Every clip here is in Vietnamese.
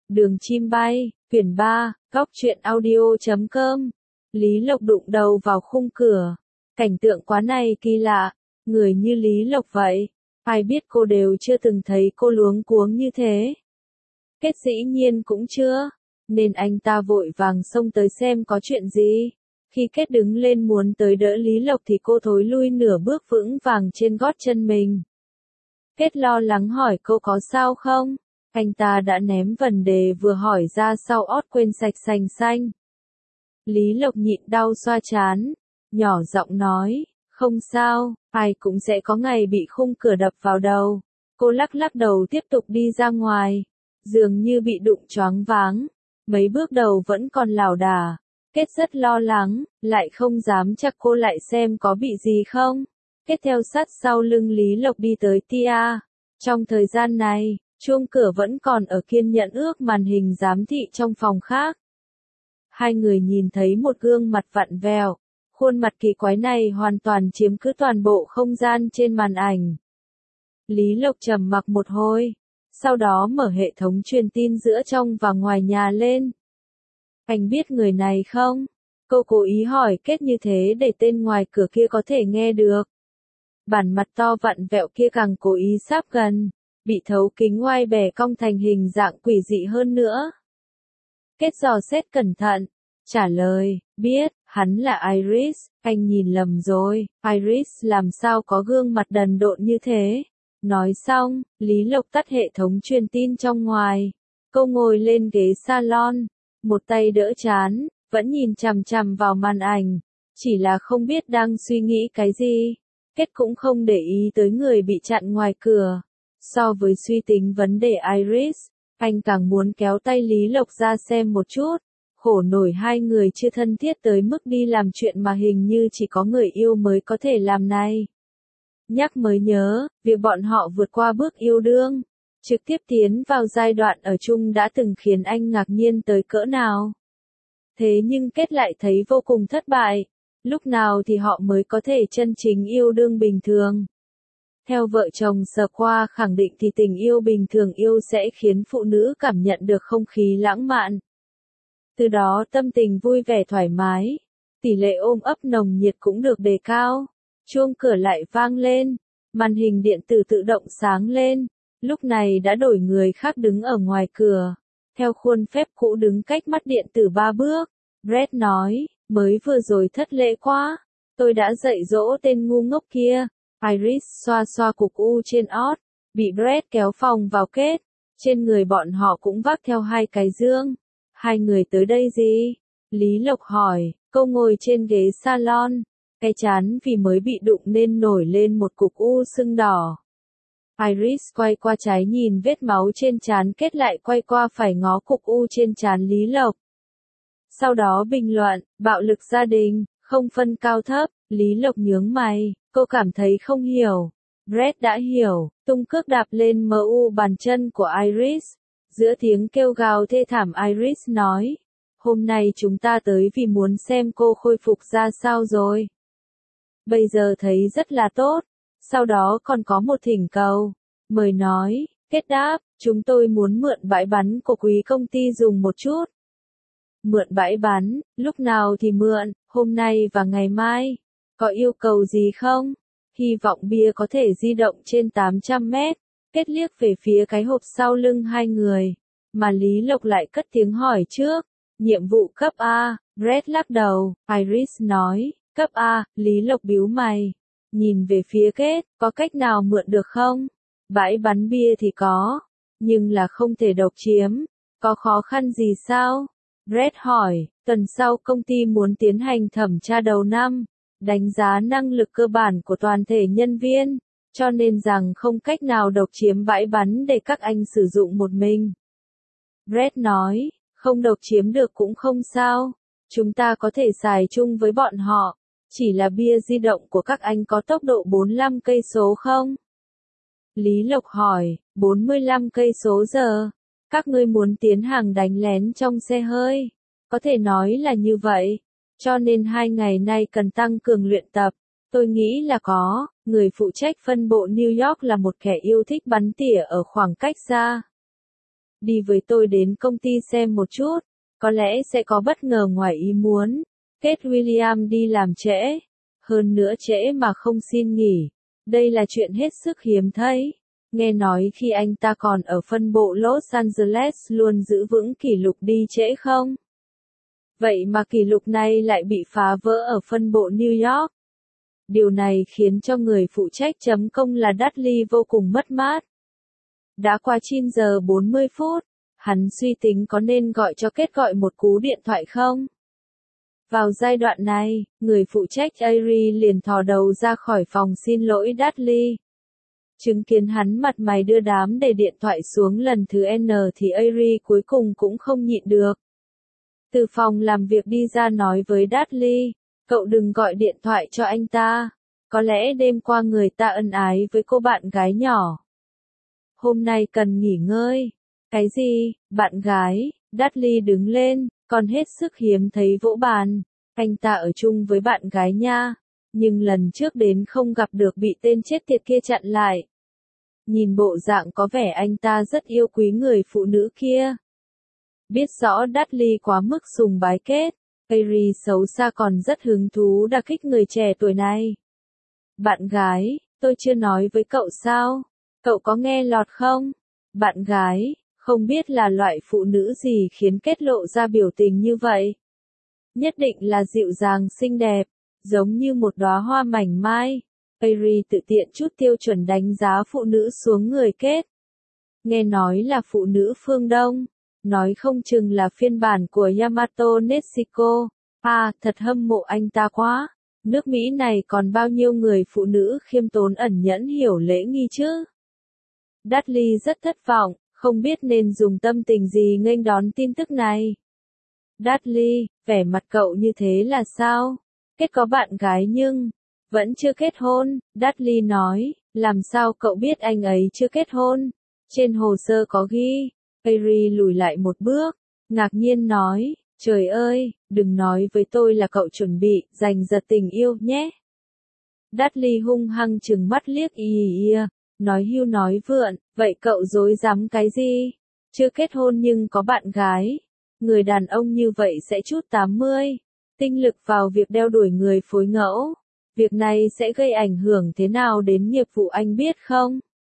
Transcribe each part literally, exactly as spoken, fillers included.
Đường chim bay, quyển ba, góc truyện audio chấm com. Lý Lộc đụng đầu vào khung cửa. Cảnh tượng quá này kỳ lạ, người như Lý Lộc vậy. Ai biết cô đều chưa từng thấy cô luống cuống như thế. Kết dĩ nhiên cũng chưa, nên anh ta vội vàng xông tới xem có chuyện gì. Khi Kết đứng lên muốn tới đỡ Lý Lộc thì cô thối lui nửa bước vững vàng trên gót chân mình. Kết lo lắng hỏi cô có sao không? Anh ta đã ném vấn đề vừa hỏi ra sau ót quên sạch sành xanh. Lý Lộc nhịn đau xoa trán, nhỏ giọng nói, không sao, ai cũng sẽ có ngày bị khung cửa đập vào đầu. Cô lắc lắc đầu tiếp tục đi ra ngoài, dường như bị đụng choáng váng, mấy bước đầu vẫn còn lảo đà. Kết rất lo lắng, lại không dám chắc cô lại xem có bị gì không. Kết theo sát sau lưng Lý Lộc đi tới Tia. Trong thời gian này, chuông cửa vẫn còn ở kiên nhẫn ước màn hình giám thị trong phòng khác. Hai người nhìn thấy một gương mặt vặn vẹo, khuôn mặt kỳ quái này hoàn toàn chiếm cứ toàn bộ không gian trên màn ảnh. Lý Lộc trầm mặc một hồi, sau đó mở hệ thống truyền tin giữa trong và ngoài nhà lên. Anh biết người này không? Cô cố ý hỏi Kết như thế để tên ngoài cửa kia có thể nghe được. Bản mặt to vặn vẹo kia càng cố ý sáp gần, bị thấu kính oai bẻ cong thành hình dạng quỷ dị hơn nữa. Kết dò xét cẩn thận, trả lời, biết, hắn là Iris, anh nhìn lầm rồi, Iris làm sao có gương mặt đần độn như thế. Nói xong, Lý Lộc tắt hệ thống truyền tin trong ngoài. Cô ngồi lên ghế salon, một tay đỡ trán, vẫn nhìn chằm chằm vào màn ảnh, chỉ là không biết đang suy nghĩ cái gì. Kết cũng không để ý tới người bị chặn ngoài cửa. So với suy tính vấn đề Iris, anh càng muốn kéo tay Lý Lộc ra xem một chút. Khổ nổi hai người chưa thân thiết tới mức đi làm chuyện mà hình như chỉ có người yêu mới có thể làm này. Nhắc mới nhớ, việc bọn họ vượt qua bước yêu đương, trực tiếp tiến vào giai đoạn ở chung đã từng khiến anh ngạc nhiên tới cỡ nào. Thế nhưng Kết lại thấy vô cùng thất bại. Lúc nào thì họ mới có thể chân chính yêu đương bình thường? Theo vợ chồng Sờ Qua khẳng định thì tình yêu bình thường yêu sẽ khiến phụ nữ cảm nhận được không khí lãng mạn. Từ đó tâm tình vui vẻ thoải mái, tỷ lệ ôm ấp nồng nhiệt cũng được đề cao. Chuông cửa lại vang lên, màn hình điện tử tự động sáng lên. Lúc này đã đổi người khác đứng ở ngoài cửa. Theo khuôn phép cũ đứng cách mắt điện tử ba bước, Brett nói, mới vừa rồi thất lễ quá, tôi đã dạy dỗ tên ngu ngốc kia. Iris xoa xoa cục u trên ót, bị Brett kéo phòng vào Kết. Trên người bọn họ cũng vác theo hai cái dương. Hai người tới đây gì? Lý Lộc hỏi, cô ngồi trên ghế salon, cái trán vì mới bị đụng nên nổi lên một cục u sưng đỏ. Iris quay qua trái nhìn vết máu trên trán Kết lại quay qua phải ngó cục u trên trán Lý Lộc. Sau đó bình luận, bạo lực gia đình, không phân cao thấp. Lý Lộc nhướng mày, cô cảm thấy không hiểu. Brett đã hiểu, tung cước đạp lên em u bàn chân của Iris. Giữa tiếng kêu gào thê thảm Iris nói, hôm nay chúng ta tới vì muốn xem cô khôi phục ra sao rồi. Bây giờ thấy rất là tốt. Sau đó còn có một thỉnh cầu. Mời nói, Kết đáp, chúng tôi muốn mượn bãi bắn của quý công ty dùng một chút. Mượn bãi bắn, lúc nào thì mượn, hôm nay và ngày mai. Có yêu cầu gì không? Hy vọng bia có thể di động trên tám trăm mét. Kết liếc về phía cái hộp sau lưng hai người. Mà Lý Lộc lại cất tiếng hỏi trước. Nhiệm vụ cấp A, Brett lắc đầu, Iris nói, cấp A, Lý Lộc bĩu mày. Nhìn về phía Kết, có cách nào mượn được không? Bãi bắn bia thì có, nhưng là không thể độc chiếm. Có khó khăn gì sao? Brett hỏi, tuần sau công ty muốn tiến hành thẩm tra đầu năm, đánh giá năng lực cơ bản của toàn thể nhân viên, cho nên rằng không cách nào độc chiếm bãi bắn để các anh sử dụng một mình. Brett nói, không độc chiếm được cũng không sao, chúng ta có thể xài chung với bọn họ, chỉ là bia di động của các anh có tốc độ bốn mươi lăm cây số không? Lý Lộc hỏi, bốn mươi lăm cây số giờ, các ngươi muốn tiến hàng đánh lén trong xe hơi, có thể nói là như vậy, cho nên hai ngày nay cần tăng cường luyện tập, tôi nghĩ là có, người phụ trách phân bộ New York là một kẻ yêu thích bắn tỉa ở khoảng cách xa. đi với tôi đến công ty xem một chút, có lẽ sẽ có bất ngờ ngoài ý muốn. Kate William đi làm trễ, hơn nữa trễ mà không xin nghỉ. Đây là chuyện hết sức hiếm thấy. Nghe nói khi anh ta còn ở phân bộ Los Angeles luôn giữ vững kỷ lục đi trễ không? Vậy mà kỷ lục này lại bị phá vỡ ở phân bộ New York. Điều này khiến cho người phụ trách chấm công là Dudley vô cùng mất mát. Đã qua chín giờ bốn mươi phút, hắn suy tính có nên gọi cho Kate gọi một cú điện thoại không? Vào giai đoạn này, người phụ trách Ari liền thò đầu ra khỏi phòng xin lỗi Dudley. Chứng kiến hắn mặt mày đưa đám để điện thoại xuống lần thứ N thì Ari cuối cùng cũng không nhịn được. Từ phòng làm việc đi ra nói với Dudley, cậu đừng gọi điện thoại cho anh ta. Có lẽ đêm qua người ta ân ái với cô bạn gái nhỏ. Hôm nay cần nghỉ ngơi. Cái gì, bạn gái? Dudley đứng lên, còn hết sức hiếm thấy vỗ bàn. Anh ta ở chung với bạn gái nha. Nhưng lần trước đến không gặp được bị tên chết tiệt kia chặn lại. Nhìn bộ dạng có vẻ anh ta rất yêu quý người phụ nữ kia. Biết rõ Dudley quá mức sùng bái Kate, Ari xấu xa còn rất hứng thú đả kích người trẻ tuổi này. Bạn gái, tôi chưa nói với cậu sao? Cậu có nghe lọt không? Bạn gái, không biết là loại phụ nữ gì khiến Kate lộ ra biểu tình như vậy. Nhất định là dịu dàng xinh đẹp, giống như một đóa hoa mảnh mai. Ari tự tiện chút tiêu chuẩn đánh giá phụ nữ xuống người Kate. Nghe nói là phụ nữ phương Đông, nói không chừng là phiên bản của Yamato Nezuko. À, thật hâm mộ anh ta quá. Nước Mỹ này còn bao nhiêu người phụ nữ khiêm tốn ẩn nhẫn hiểu lễ nghi chứ? Dudley rất thất vọng, không biết nên dùng tâm tình gì nghênh đón tin tức này. Dudley, vẻ mặt cậu như thế là sao? Kết có bạn gái nhưng vẫn chưa kết hôn, Dudley nói, làm sao cậu biết anh ấy chưa kết hôn? Trên hồ sơ có ghi. Ari lùi lại một bước, ngạc nhiên nói, trời ơi, đừng nói với tôi là cậu chuẩn bị giành giật tình yêu nhé. Dudley hung hăng trừng mắt liếc y ỉa, nói hưu nói vượn, vậy cậu dối dám cái gì? Chưa kết hôn nhưng có bạn gái. Người đàn ông như vậy sẽ chút tám mươi. Tinh lực vào việc đeo đuổi người phối ngẫu. Việc này sẽ gây ảnh hưởng thế nào đến nghiệp vụ anh biết không?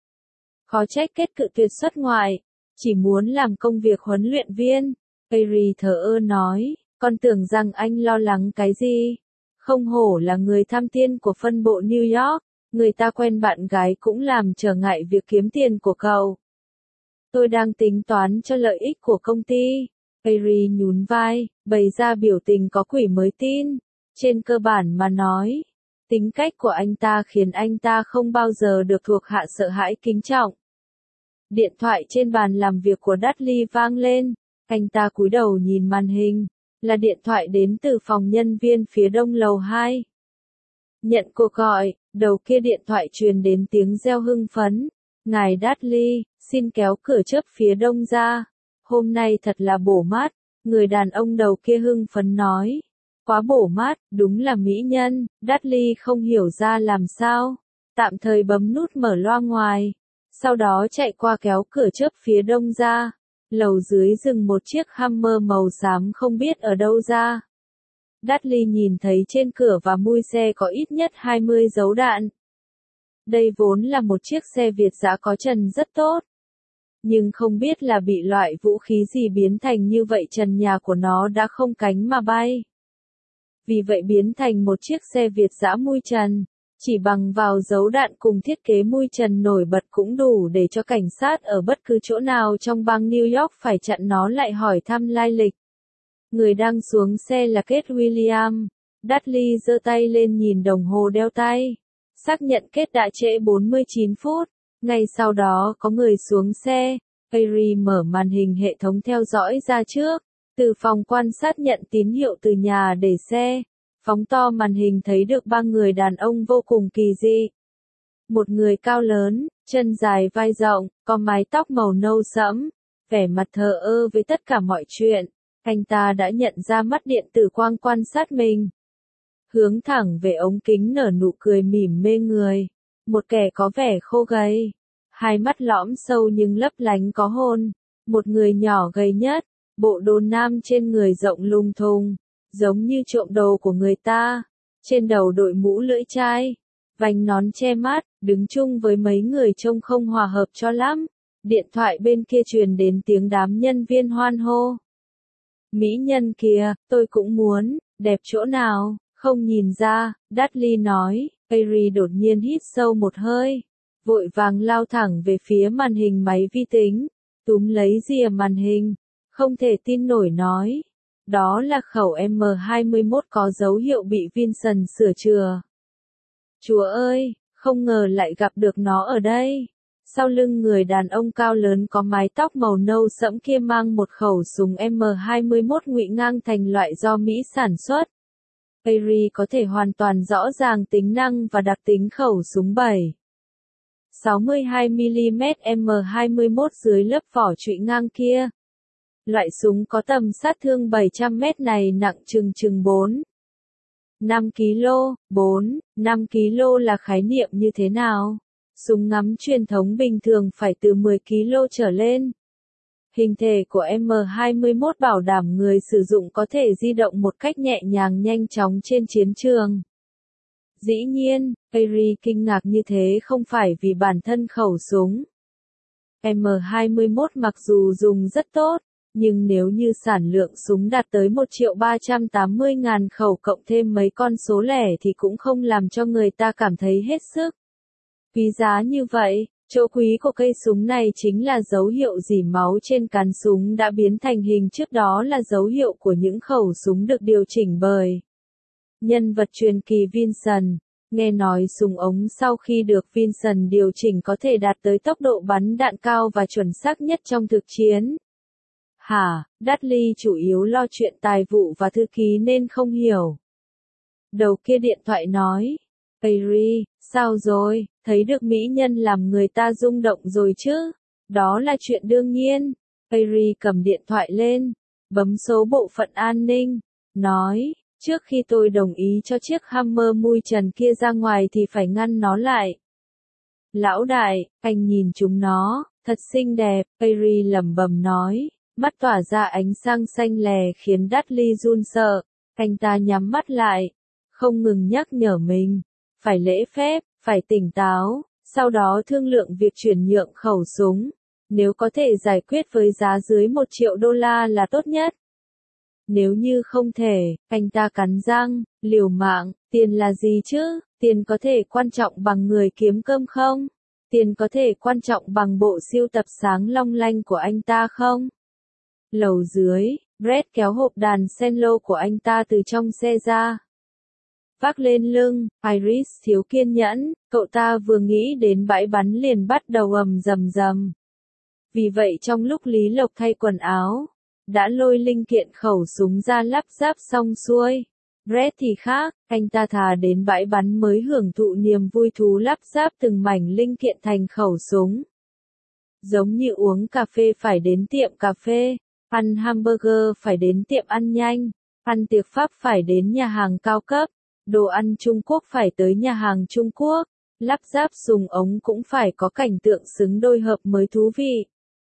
Khó trách Kết cự tuyệt xuất ngoại. Chỉ muốn làm công việc huấn luyện viên. Ari thờ ơ nói, con tưởng rằng anh lo lắng cái gì? Không hổ là người tham tiên của phân bộ New York, người ta quen bạn gái cũng làm trở ngại việc kiếm tiền của cậu. Tôi đang tính toán cho lợi ích của công ty. Ari nhún vai, bày ra biểu tình có quỷ mới tin. Trên cơ bản mà nói, tính cách của anh ta khiến anh ta không bao giờ được thuộc hạ sợ hãi kính trọng. Điện thoại trên bàn làm việc của Dudley vang lên, anh ta cúi đầu nhìn màn hình, là điện thoại đến từ phòng nhân viên phía đông lầu hai. Nhận cuộc gọi, đầu kia điện thoại truyền đến tiếng reo hưng phấn. Ngài Dudley, xin kéo cửa chớp phía đông ra. Hôm nay thật là bổ mát, người đàn ông đầu kia hưng phấn nói. Quá bổ mát, đúng là mỹ nhân. Dudley không hiểu ra làm sao. Tạm thời bấm nút mở loa ngoài. Sau đó chạy qua kéo cửa chớp phía đông ra. Lầu dưới dừng một chiếc Hummer màu xám không biết ở đâu ra. Dudley nhìn thấy trên cửa và mui xe có ít nhất hai mươi dấu đạn. Đây vốn là một chiếc xe Việt giã có trần rất tốt. Nhưng không biết là bị loại vũ khí gì biến thành như vậy, trần nhà của nó đã không cánh mà bay. Vì vậy biến thành một chiếc xe Việt giã mui trần. Chỉ bằng vào dấu đạn cùng thiết kế mui trần nổi bật cũng đủ để cho cảnh sát ở bất cứ chỗ nào trong bang New York phải chặn nó lại hỏi thăm lai lịch. Người đang xuống xe là Kate William. Dudley giơ tay lên nhìn đồng hồ đeo tay. Xác nhận Kate đã trễ bốn mươi chín phút. Ngay sau đó có người xuống xe. Ari mở màn hình hệ thống theo dõi ra trước. Từ phòng quan sát nhận tín hiệu từ nhà để xe. Phóng to màn hình thấy được ba người đàn ông vô cùng kỳ dị. Một người cao lớn, chân dài vai rộng, có mái tóc màu nâu sẫm, vẻ mặt thờ ơ với tất cả mọi chuyện. Anh ta đã nhận ra mắt điện tử quang quan sát mình. Hướng thẳng về ống kính nở nụ cười mỉm mê người. Một kẻ có vẻ khô gầy. Hai mắt lõm sâu nhưng lấp lánh có hồn. Một người nhỏ gầy nhất, bộ đồ nam trên người rộng lung thùng, giống như trộm đồ của người ta, trên đầu đội mũ lưỡi chai, vành nón che mắt, đứng chung với mấy người trông không hòa hợp cho lắm. Điện thoại bên kia truyền đến tiếng đám nhân viên hoan hô. Mỹ nhân kìa, tôi cũng muốn, đẹp chỗ nào, không nhìn ra, Dudley nói. Harry đột nhiên hít sâu một hơi, vội vàng lao thẳng về phía màn hình máy vi tính, túm lấy rìa màn hình, không thể tin nổi nói. Đó là khẩu M hai mốt có dấu hiệu bị Vincent sửa chữa. Chúa ơi, không ngờ lại gặp được nó ở đây. Sau lưng người đàn ông cao lớn có mái tóc màu nâu sẫm kia mang một khẩu súng M hai mốt ngụy ngang thành loại do Mỹ sản xuất. Harry có thể hoàn toàn rõ ràng tính năng và đặc tính khẩu súng bảy sáu mươi hai mi li mét M hai mốt dưới lớp vỏ trụy ngang kia. Loại súng có tầm sát thương bảy trăm mét này nặng chừng chừng bốn năm ki lô gam, bốn năm ki lô gam là khái niệm như thế nào? Súng ngắm truyền thống bình thường phải từ mười ki lô gam trở lên. Hình thể của M hai mốt bảo đảm người sử dụng có thể di động một cách nhẹ nhàng nhanh chóng trên chiến trường. Dĩ nhiên, Harry kinh ngạc như thế không phải vì bản thân khẩu súng. M hai mốt mặc dù dùng rất tốt, nhưng nếu như sản lượng súng đạt tới một triệu ba trăm tám mươi ngàn khẩu cộng thêm mấy con số lẻ thì cũng không làm cho người ta cảm thấy hết sức quý giá như vậy. Chỗ quý của cây súng này chính là dấu hiệu rỉ máu trên cán súng đã biến thành hình trước, đó là dấu hiệu của những khẩu súng được điều chỉnh bởi nhân vật truyền kỳ Vincent. Nghe nói súng ống sau khi được Vincent điều chỉnh có thể đạt tới tốc độ bắn đạn cao và chuẩn xác nhất trong thực chiến. Hả, Dudley chủ yếu lo chuyện tài vụ và thư ký nên không hiểu. Đầu kia điện thoại nói, Harry, sao rồi, thấy được mỹ nhân làm người ta rung động rồi chứ? Đó là chuyện đương nhiên. Harry cầm điện thoại lên, bấm số bộ phận an ninh, nói, trước khi tôi đồng ý cho chiếc Hammer mui trần kia ra ngoài thì phải ngăn nó lại. Lão đại, anh nhìn chúng nó, thật xinh đẹp, Harry lẩm bẩm nói, mắt tỏa ra ánh sáng xanh lè khiến Dudley run sợ. Anh ta nhắm mắt lại, không ngừng nhắc nhở mình, phải lễ phép, phải tỉnh táo, sau đó thương lượng việc chuyển nhượng khẩu súng. Nếu có thể giải quyết với giá dưới một triệu đô la là tốt nhất. Nếu như không thể, anh ta cắn răng, liều mạng, tiền là gì chứ? Tiền có thể quan trọng bằng người kiếm cơm không? Tiền có thể quan trọng bằng bộ sưu tập sáng long lanh của anh ta không? Lầu dưới, Brett kéo hộp đàn cello của anh ta từ trong xe ra. Vác lên lưng, Iris thiếu kiên nhẫn, cậu ta vừa nghĩ đến bãi bắn liền bắt đầu ầm rầm rầm. Vì vậy trong lúc Lý Lộc thay quần áo, đã lôi linh kiện khẩu súng ra lắp ráp xong xuôi. Brett thì khác, anh ta thà đến bãi bắn mới hưởng thụ niềm vui thú lắp ráp từng mảnh linh kiện thành khẩu súng. Giống như uống cà phê phải đến tiệm cà phê, ăn hamburger phải đến tiệm ăn nhanh, ăn tiệc Pháp phải đến nhà hàng cao cấp, đồ ăn Trung Quốc phải tới nhà hàng Trung Quốc, lắp ráp súng ống cũng phải có cảnh tượng xứng đôi hợp mới thú vị.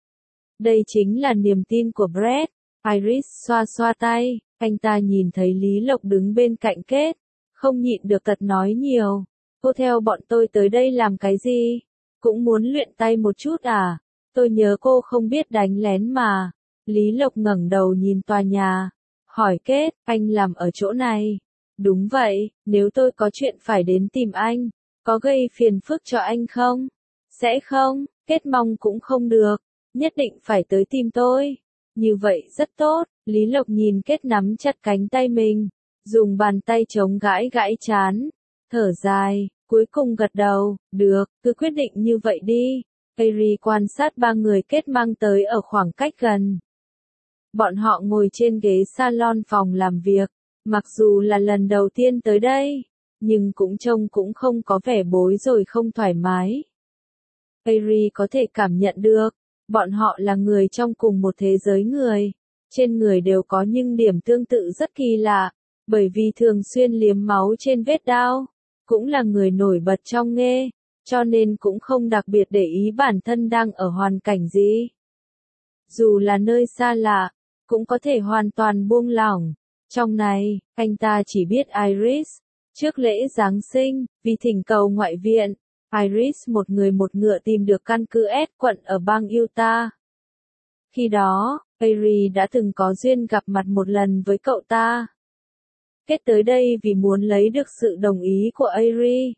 Đây chính là niềm tin của Brett. Iris xoa xoa tay, anh ta nhìn thấy Lý Lộc đứng bên cạnh kết, không nhịn được tật nói nhiều. Cô theo bọn tôi tới đây làm cái gì? Cũng muốn luyện tay một chút à? Tôi nhớ cô không biết đánh lén mà. Lý Lộc ngẩng đầu nhìn tòa nhà, hỏi Kết, anh làm ở chỗ này? Đúng vậy, nếu tôi có chuyện phải đến tìm anh, có gây phiền phức cho anh không? Sẽ không, Kết mong cũng không được, nhất định phải tới tìm tôi. Như vậy rất tốt, Lý Lộc nhìn Kết nắm chặt cánh tay mình, dùng bàn tay chống gãi gãi chán, thở dài, cuối cùng gật đầu, được, cứ quyết định như vậy đi. Harry quan sát ba người Kết mang tới ở khoảng cách gần. Bọn họ ngồi trên ghế salon phòng làm việc, mặc dù là lần đầu tiên tới đây, nhưng cũng trông cũng không có vẻ bối rồi không thoải mái. Harry có thể cảm nhận được, bọn họ là người trong cùng một thế giới người, trên người đều có những điểm tương tự rất kỳ lạ, bởi vì thường xuyên liếm máu trên vết đao, cũng là người nổi bật trong nghề, cho nên cũng không đặc biệt để ý bản thân đang ở hoàn cảnh gì. dù là nơi xa lạ, cũng có thể hoàn toàn buông lỏng. Trong này, anh ta chỉ biết Iris. Trước lễ Giáng sinh, vì thỉnh cầu ngoại viện, Iris một người một ngựa tìm được căn cứ S quận ở bang Utah. Khi đó, Ari đã từng có duyên gặp mặt một lần với cậu ta. Kết tới đây vì muốn lấy được sự đồng ý của Ari.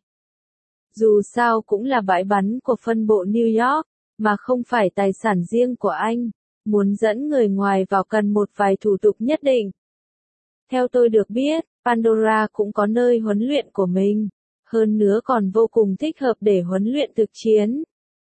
Dù sao cũng là bãi bắn của phân bộ New York, mà không phải tài sản riêng của anh. Muốn dẫn người ngoài vào cần một vài thủ tục nhất định. Theo tôi được biết, Pandora cũng có nơi huấn luyện của mình. Hơn nữa còn vô cùng thích hợp để huấn luyện thực chiến.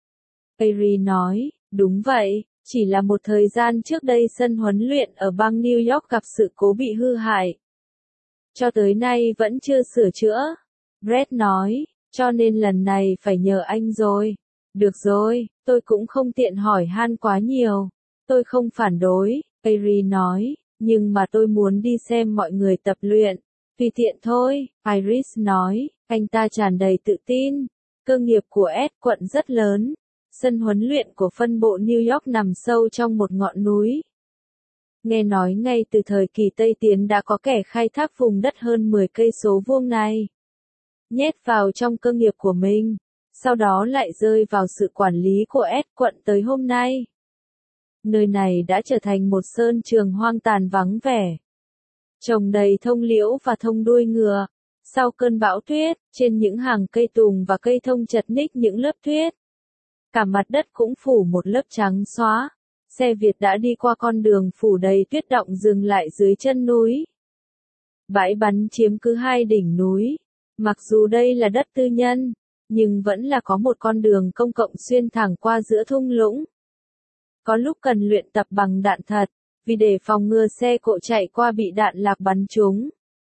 Ari nói, đúng vậy, chỉ là một thời gian trước đây sân huấn luyện ở bang New York gặp sự cố bị hư hại. Cho tới nay vẫn chưa sửa chữa. Brett nói, cho nên lần này phải nhờ anh rồi. Được rồi, tôi cũng không tiện hỏi han quá nhiều. Tôi không phản đối, Ari nói, nhưng mà tôi muốn đi xem mọi người tập luyện. Tùy tiện thôi, Iris nói, anh ta tràn đầy tự tin. Cơ nghiệp của S quận rất lớn. Sân huấn luyện của phân bộ New York nằm sâu trong một ngọn núi. Nghe nói ngay từ thời kỳ Tây Tiến đã có kẻ khai thác vùng đất hơn mười cây số vuông này. Nhét vào trong cơ nghiệp của mình. Sau đó lại rơi vào sự quản lý của S quận tới hôm nay. Nơi này đã trở thành một sơn trường hoang tàn vắng vẻ. Trồng đầy thông liễu và thông đuôi ngựa. Sau cơn bão tuyết, trên những hàng cây tùng và cây thông chật ních những lớp tuyết. Cả mặt đất cũng phủ một lớp trắng xóa. Xe Việt đã đi qua con đường phủ đầy tuyết đọng dừng lại dưới chân núi. Bãi bắn chiếm cứ hai đỉnh núi. Mặc dù đây là đất tư nhân, nhưng vẫn là có một con đường công cộng xuyên thẳng qua giữa thung lũng. Có lúc cần luyện tập bằng đạn thật, vì để phòng ngừa xe cộ chạy qua bị đạn lạc bắn trúng.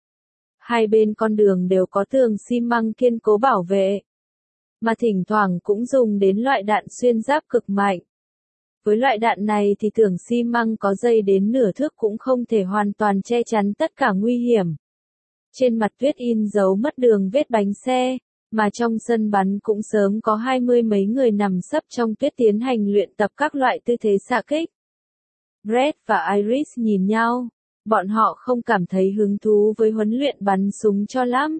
Hai bên con đường đều có tường xi măng kiên cố bảo vệ, mà thỉnh thoảng cũng dùng đến loại đạn xuyên giáp cực mạnh. Với loại đạn này thì tường xi măng có dày đến nửa thước cũng không thể hoàn toàn che chắn tất cả nguy hiểm. Trên mặt tuyết in dấu mất đường vết bánh xe, mà trong sân bắn cũng sớm có hai mươi mấy người nằm sấp trong tuyết tiến hành luyện tập các loại tư thế xạ kích. Brett và Iris nhìn nhau, bọn họ không cảm thấy hứng thú với huấn luyện bắn súng cho lắm.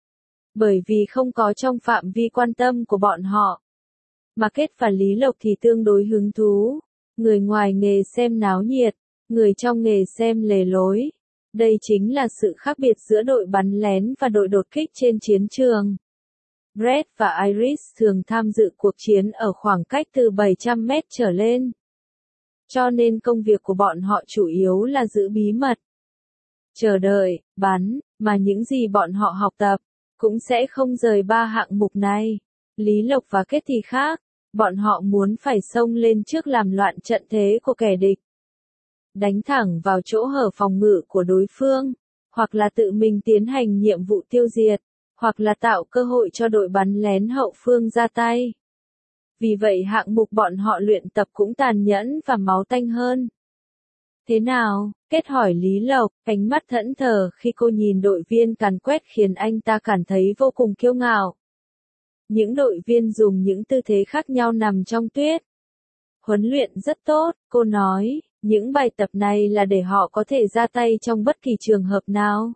Bởi vì không có trong phạm vi quan tâm của bọn họ. Mà Kết và Lý Lộc thì tương đối hứng thú. Người ngoài nghề xem náo nhiệt, người trong nghề xem lề lối. Đây chính là sự khác biệt giữa đội bắn lén và đội đột kích trên chiến trường. Brett và Iris thường tham dự cuộc chiến ở khoảng cách từ bảy trăm mét trở lên. Cho nên công việc của bọn họ chủ yếu là giữ bí mật. Chờ đợi, bắn, mà những gì bọn họ học tập, cũng sẽ không rời ba hạng mục này. Lý Lộc và Kết thì khác, bọn họ muốn phải xông lên trước làm loạn trận thế của kẻ địch. Đánh thẳng vào chỗ hở phòng ngự của đối phương, hoặc là tự mình tiến hành nhiệm vụ tiêu diệt, hoặc là tạo cơ hội cho đội bắn lén hậu phương ra tay. Vì vậy hạng mục bọn họ luyện tập cũng tàn nhẫn và máu tanh hơn. Thế nào? Kết hỏi Lý Lộc, ánh mắt thẫn thờ khi cô nhìn đội viên càn quét khiến anh ta cảm thấy vô cùng kiêu ngạo. Những đội viên dùng những tư thế khác nhau nằm trong tuyết. Huấn luyện rất tốt, cô nói, những bài tập này là để họ có thể ra tay trong bất kỳ trường hợp nào.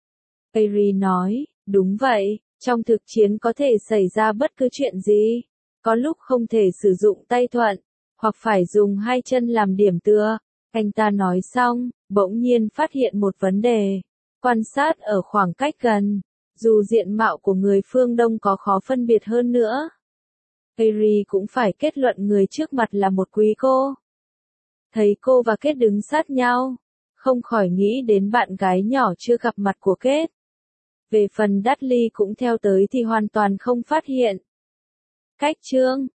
Ari nói, đúng vậy, trong thực chiến có thể xảy ra bất cứ chuyện gì. Có lúc không thể sử dụng tay thuận, hoặc phải dùng hai chân làm điểm tựa. Anh ta nói xong, bỗng nhiên phát hiện một vấn đề. Quan sát ở khoảng cách gần, dù diện mạo của người phương Đông có khó phân biệt hơn nữa, Ari cũng phải kết luận người trước mặt là một quý cô. Thấy cô và Kết đứng sát nhau, không khỏi nghĩ đến bạn gái nhỏ chưa gặp mặt của Kết. Về phần Dudley cũng theo tới thì hoàn toàn không phát hiện. Cách chương